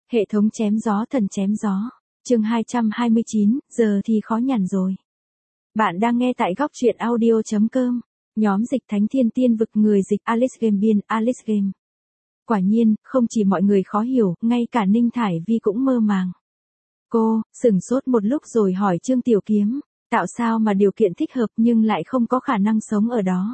Hệ thống chém gió thần chém gió. Chương 229, giờ thì khó nhằn rồi. Bạn đang nghe tại góc truyện audio.com. Nhóm dịch Thánh Thiên Tiên Vực, người dịch Alice Game, biên Alice Game. Quả nhiên, không chỉ mọi người khó hiểu, ngay cả Ninh Thải Vi cũng mơ màng. Cô sửng sốt một lúc rồi hỏi Trương Tiểu Kiếm, tạo sao mà điều kiện thích hợp nhưng lại không có khả năng sống ở đó.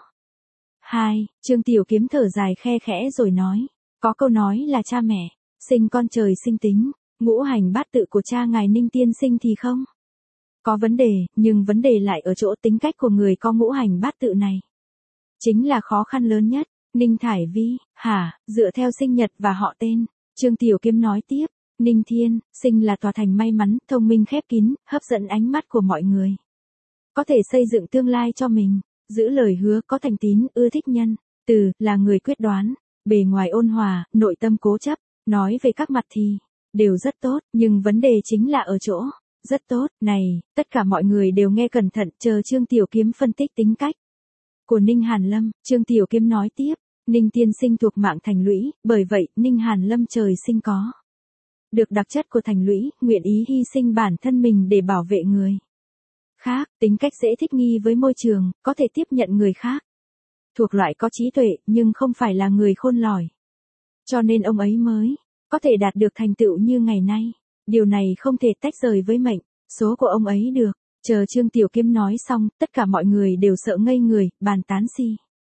Trương Tiểu Kiếm thở dài khe khẽ rồi nói, có câu nói là cha mẹ sinh con trời sinh tính, ngũ hành bát tự của cha ngài Ninh tiên sinh thì không có vấn đề, nhưng vấn đề lại ở chỗ tính cách của người có ngũ hành bát tự này. Chính là khó khăn lớn nhất. Ninh Thải Vi, dựa theo sinh nhật và họ tên. Trương Tiểu Kiếm nói tiếp, Ninh Thiên, sinh là tòa thành may mắn, thông minh khép kín, hấp dẫn ánh mắt của mọi người. Có thể xây dựng tương lai cho mình, giữ lời hứa, có thành tín, ưa thích nhân từ, là người quyết đoán, bề ngoài ôn hòa, nội tâm cố chấp. Nói về các mặt thì đều rất tốt, nhưng vấn đề chính là ở chỗ rất tốt này. Tất cả mọi người đều nghe cẩn thận, chờ Trương Tiểu Kiếm phân tích tính cách của Ninh Hàn Lâm. Trương Tiểu Kiếm nói tiếp, Ninh tiên sinh thuộc mạng thành lũy, bởi vậy Ninh Hàn Lâm trời sinh có được đặc chất của thành lũy, nguyện ý hy sinh bản thân mình để bảo vệ người khác, tính cách dễ thích nghi với môi trường, có thể tiếp nhận người khác, thuộc loại có trí tuệ nhưng không phải là người khôn lỏi. Cho nên ông ấy mới có thể đạt được thành tựu như ngày nay. Điều này không thể tách rời với mệnh số của ông ấy được. Chờ Trương Tiểu Kiếm nói xong, tất cả mọi người đều sợ ngây người, bàn tán xì.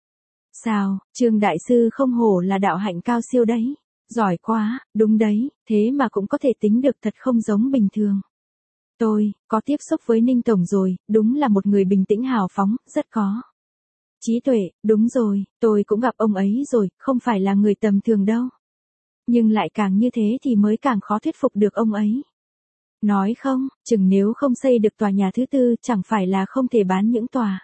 Sao, Trương đại sư không hổ là đạo hạnh cao siêu đấy. Giỏi quá, đúng đấy, thế mà cũng có thể tính được, thật không giống bình thường. Tôi có tiếp xúc với Ninh tổng rồi, đúng là một người bình tĩnh hào phóng, rất có trí tuệ. Đúng rồi, tôi cũng gặp ông ấy rồi, không phải là người tầm thường đâu. Nhưng lại càng như thế thì mới càng khó thuyết phục được ông ấy. Nói không, chừng nếu không xây được tòa nhà thứ tư, chẳng phải là không thể bán những tòa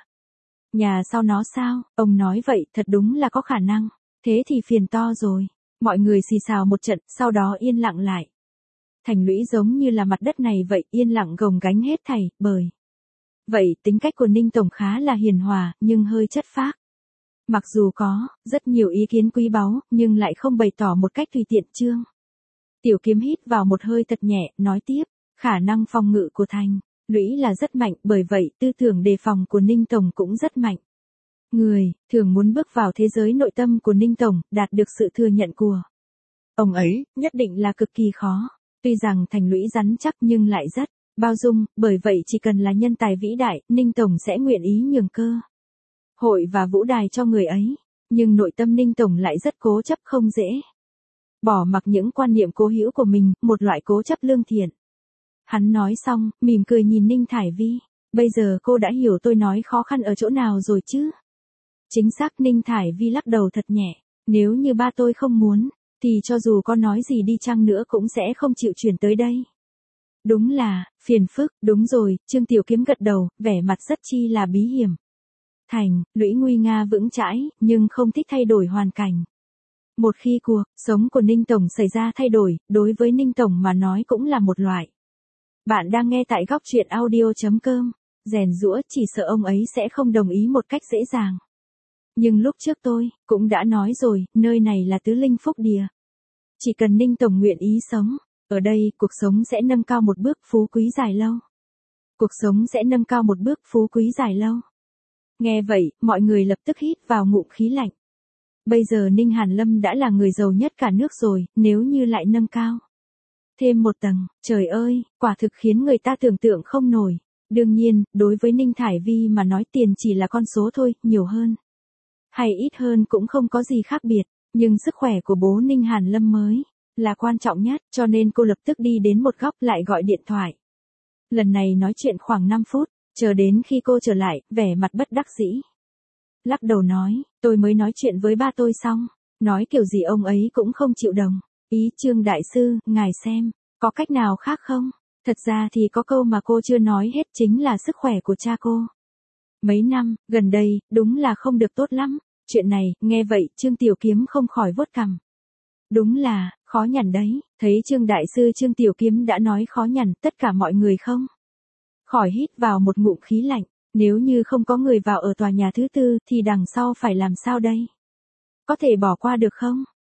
nhà sau nó sao? Ông nói vậy, thật đúng là có khả năng. Thế thì phiền to rồi. Mọi người xì xào một trận, sau đó yên lặng lại. Thành lũy giống như là mặt đất này vậy, yên lặng gồng gánh hết thảy, bởi vậy tính cách của Ninh tổng khá là hiền hòa, nhưng hơi chất phác. Mặc dù có rất nhiều ý kiến quý báu, nhưng lại không bày tỏ một cách tùy tiện. Trương Tiểu Kiếm hít vào một hơi thật nhẹ, nói tiếp, khả năng phòng ngự của thành lũy là rất mạnh, bởi vậy tư tưởng đề phòng của Ninh tổng cũng rất mạnh. Người thường muốn bước vào thế giới nội tâm của Ninh tổng, đạt được sự thừa nhận của ông ấy, nhất định là cực kỳ khó. Tuy rằng thành lũy rắn chắc nhưng lại rất bao dung, bởi vậy chỉ cần là nhân tài vĩ đại, Ninh tổng sẽ nguyện ý nhường cơ hội và vũ đài cho người ấy. Nhưng nội tâm Ninh tổng lại rất cố chấp, không dễ bỏ mặc những quan niệm cố hữu của mình, một loại cố chấp lương thiện. Hắn nói xong, mỉm cười nhìn Ninh Thải Vi, bây giờ cô đã hiểu tôi nói khó khăn ở chỗ nào rồi chứ? Chính xác. Ninh Thải Vi lắc đầu thật nhẹ, nếu như ba tôi không muốn, thì cho dù có nói gì đi chăng nữa cũng sẽ không chịu chuyển tới đây. Đúng là phiền phức. Đúng rồi, Trương Tiểu Kiếm gật đầu, vẻ mặt rất chi là bí hiểm. Thành lũy nguy nga vững chãi, nhưng không thích thay đổi hoàn cảnh. Một khi cuộc sống của Ninh tổng xảy ra thay đổi, đối với Ninh tổng mà nói cũng là một loại. Bạn đang nghe tại góc truyện audio.com. Rèn giũa, chỉ sợ ông ấy sẽ không đồng ý một cách dễ dàng. Nhưng lúc trước tôi cũng đã nói rồi, nơi này là tứ linh phúc địa. Chỉ cần Ninh tổng nguyện ý sống ở đây, cuộc sống sẽ nâng cao một bước, phú quý dài lâu. Cuộc sống sẽ nâng cao một bước, phú quý dài lâu. Nghe vậy, mọi người lập tức hít vào ngụm khí lạnh. Bây giờ Ninh Hàn Lâm đã là người giàu nhất cả nước rồi, nếu như lại nâng cao thêm một tầng, trời ơi, quả thực khiến người ta tưởng tượng không nổi. Đương nhiên, đối với Ninh Thải Vi mà nói, tiền chỉ là con số thôi, nhiều hơn hay ít hơn cũng không có gì khác biệt. Nhưng sức khỏe của bố Ninh Hàn Lâm mới là quan trọng nhất, cho nên cô lập tức đi đến một góc, lại gọi điện thoại. Lần này nói chuyện khoảng 5 phút, chờ đến khi cô trở lại, vẻ mặt bất đắc dĩ. Lắc đầu nói, tôi mới nói chuyện với ba tôi xong, nói kiểu gì ông ấy cũng không chịu đồng ý. Trương đại sư, ngài xem, có cách nào khác không? Thật ra thì có câu mà cô chưa nói hết, chính là sức khỏe của cha cô mấy năm gần đây đúng là không được tốt lắm. Chuyện này, nghe vậy, Trương Tiểu Kiếm không khỏi vuốt cằm. Đúng là khó nhằn đấy. Thấy Trương đại sư Trương Tiểu Kiếm đã nói khó nhằn, tất cả mọi người không khỏi hít vào một ngụm khí lạnh. Nếu như không có người vào ở tòa nhà thứ tư, thì đằng sau phải làm sao đây? Có thể bỏ qua được không?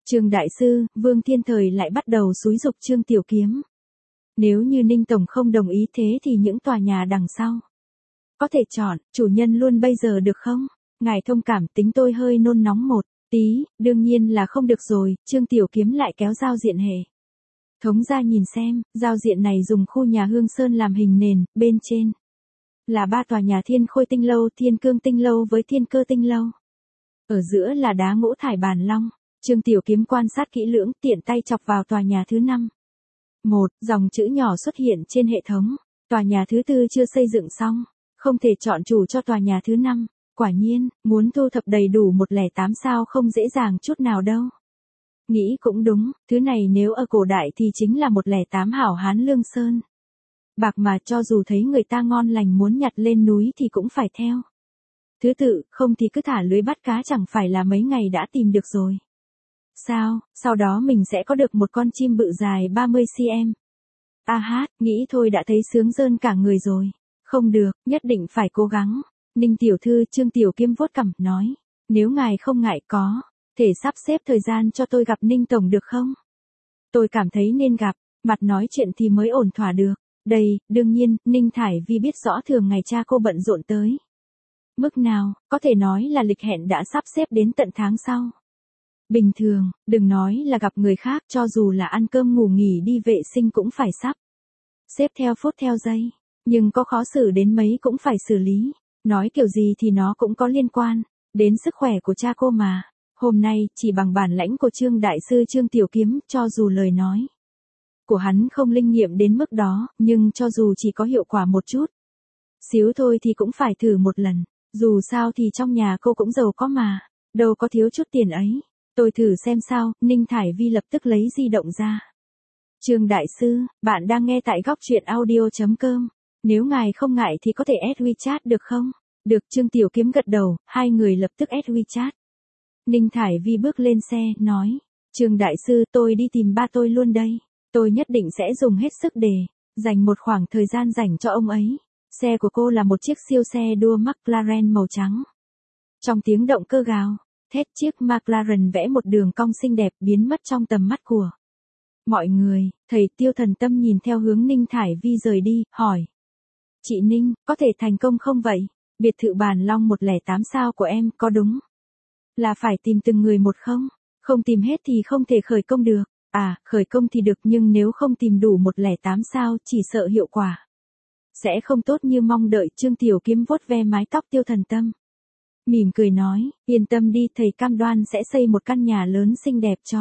Trương đại sư, Vương Thiên Thời lại bắt đầu xúi giục Trương Tiểu Kiếm. Nếu như Ninh Tổng không đồng ý thế thì những tòa nhà đằng sau có thể chọn, chủ nhân luôn bây giờ được không? Ngài thông cảm, tính tôi hơi nôn nóng một tí, đương nhiên là không được rồi, Trương Tiểu Kiếm lại kéo giao diện hệ thống ra nhìn xem, giao diện này dùng khu nhà Hương Sơn làm hình nền, bên trên là 3 tòa nhà Thiên Khôi Tinh Lâu, Thiên Cương Tinh Lâu với Thiên Cơ Tinh Lâu. Ở giữa là đá ngũ thải bàn long. Trương Tiểu Kiếm quan sát kỹ lưỡng, tiện tay chọc vào tòa nhà thứ 5. Một dòng chữ nhỏ xuất hiện trên hệ thống. Tòa nhà thứ 4 chưa xây dựng xong, không thể chọn chủ cho tòa nhà thứ 5. Quả nhiên, muốn thu thập đầy đủ 108 sao không dễ dàng chút nào đâu. Nghĩ cũng đúng, thứ này nếu ở cổ đại thì chính là 108 hảo hán lương sơn. Bạc mà cho dù thấy người ta ngon lành muốn nhặt lên núi thì cũng phải theo thứ tự, không thì cứ thả lưới bắt cá chẳng phải là mấy ngày đã tìm được rồi. Sao, sau đó mình sẽ có được một con chim bự dài 30cm. A hát, nghĩ thôi đã thấy sướng rơn cả người rồi. Không được, nhất định phải cố gắng. Ninh tiểu thư, Trương Tiểu Kiếm vuốt cằm, nói. Nếu ngài không ngại có thể sắp xếp thời gian cho tôi gặp Ninh Tổng được không? Tôi cảm thấy nên gặp, mặt nói chuyện thì mới ổn thỏa được. Đây, đương nhiên, Ninh Thải Vi biết rõ thường ngày cha cô bận rộn tới mức nào, có thể nói là lịch hẹn đã sắp xếp đến tận tháng sau. Bình thường, đừng nói là gặp người khác, cho dù là ăn cơm ngủ nghỉ đi vệ sinh cũng phải sắp xếp theo phút theo giây, nhưng có khó xử đến mấy cũng phải xử lý. Nói kiểu gì thì nó cũng có liên quan đến sức khỏe của cha cô mà. Hôm nay, chỉ bằng bản lãnh của Trương đại sư Trương Tiểu Kiếm, cho dù lời nói của hắn không linh nghiệm đến mức đó, nhưng cho dù chỉ có hiệu quả một chút xíu thôi thì cũng phải thử một lần. Dù sao thì trong nhà cô cũng giàu có mà, đâu có thiếu chút tiền ấy. Tôi thử xem sao. Ninh Thải Vi lập tức lấy di động ra. Trương đại sư, bạn đang nghe tại góc truyện audio.com. Nếu ngài không ngại thì có thể add WeChat được không? Được, Trương Tiểu Kiếm gật đầu, hai người lập tức add WeChat. Ninh Thải Vi bước lên xe, nói. Trương đại sư, tôi đi tìm ba tôi luôn đây. Tôi nhất định sẽ dùng hết sức để dành một khoảng thời gian rảnh cho ông ấy. Xe của cô là một chiếc siêu xe đua McLaren màu trắng. Trong tiếng động cơ gào thét, chiếc McLaren vẽ một đường cong xinh đẹp biến mất trong tầm mắt của mọi người. Thầy Tiêu Thần Tâm nhìn theo hướng Ninh Thải Vi rời đi, hỏi. Chị Ninh, có thể thành công không vậy? Biệt thự Bàn Long 108 sao của em, có đúng là phải tìm từng người một không? Không tìm hết thì không thể khởi công được. À, khởi công thì được nhưng nếu không tìm đủ 108 sao chỉ sợ hiệu quả sẽ không tốt như mong đợi. Trương Tiểu Kiếm vuốt ve mái tóc Tiêu Thần Tâm, mỉm cười nói, yên tâm đi, thầy cam đoan sẽ xây một căn nhà lớn xinh đẹp cho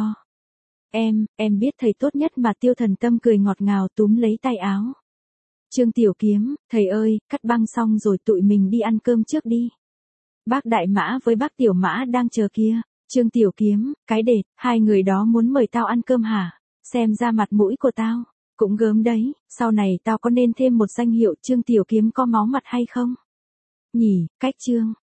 em biết thầy tốt nhất mà. Tiêu Thần Tâm cười ngọt ngào túm lấy tay áo Trương Tiểu Kiếm, thầy ơi, cắt băng xong rồi tụi mình đi ăn cơm trước đi. Bác Đại Mã với bác Tiểu Mã đang chờ kia. Trương Tiểu Kiếm, cái đệt, hai người đó muốn mời tao ăn cơm hả? Xem ra mặt mũi của tao cũng gớm đấy, sau này tao có nên thêm một danh hiệu Trương Tiểu Kiếm có máu mặt hay không? Nhỉ, cách Trương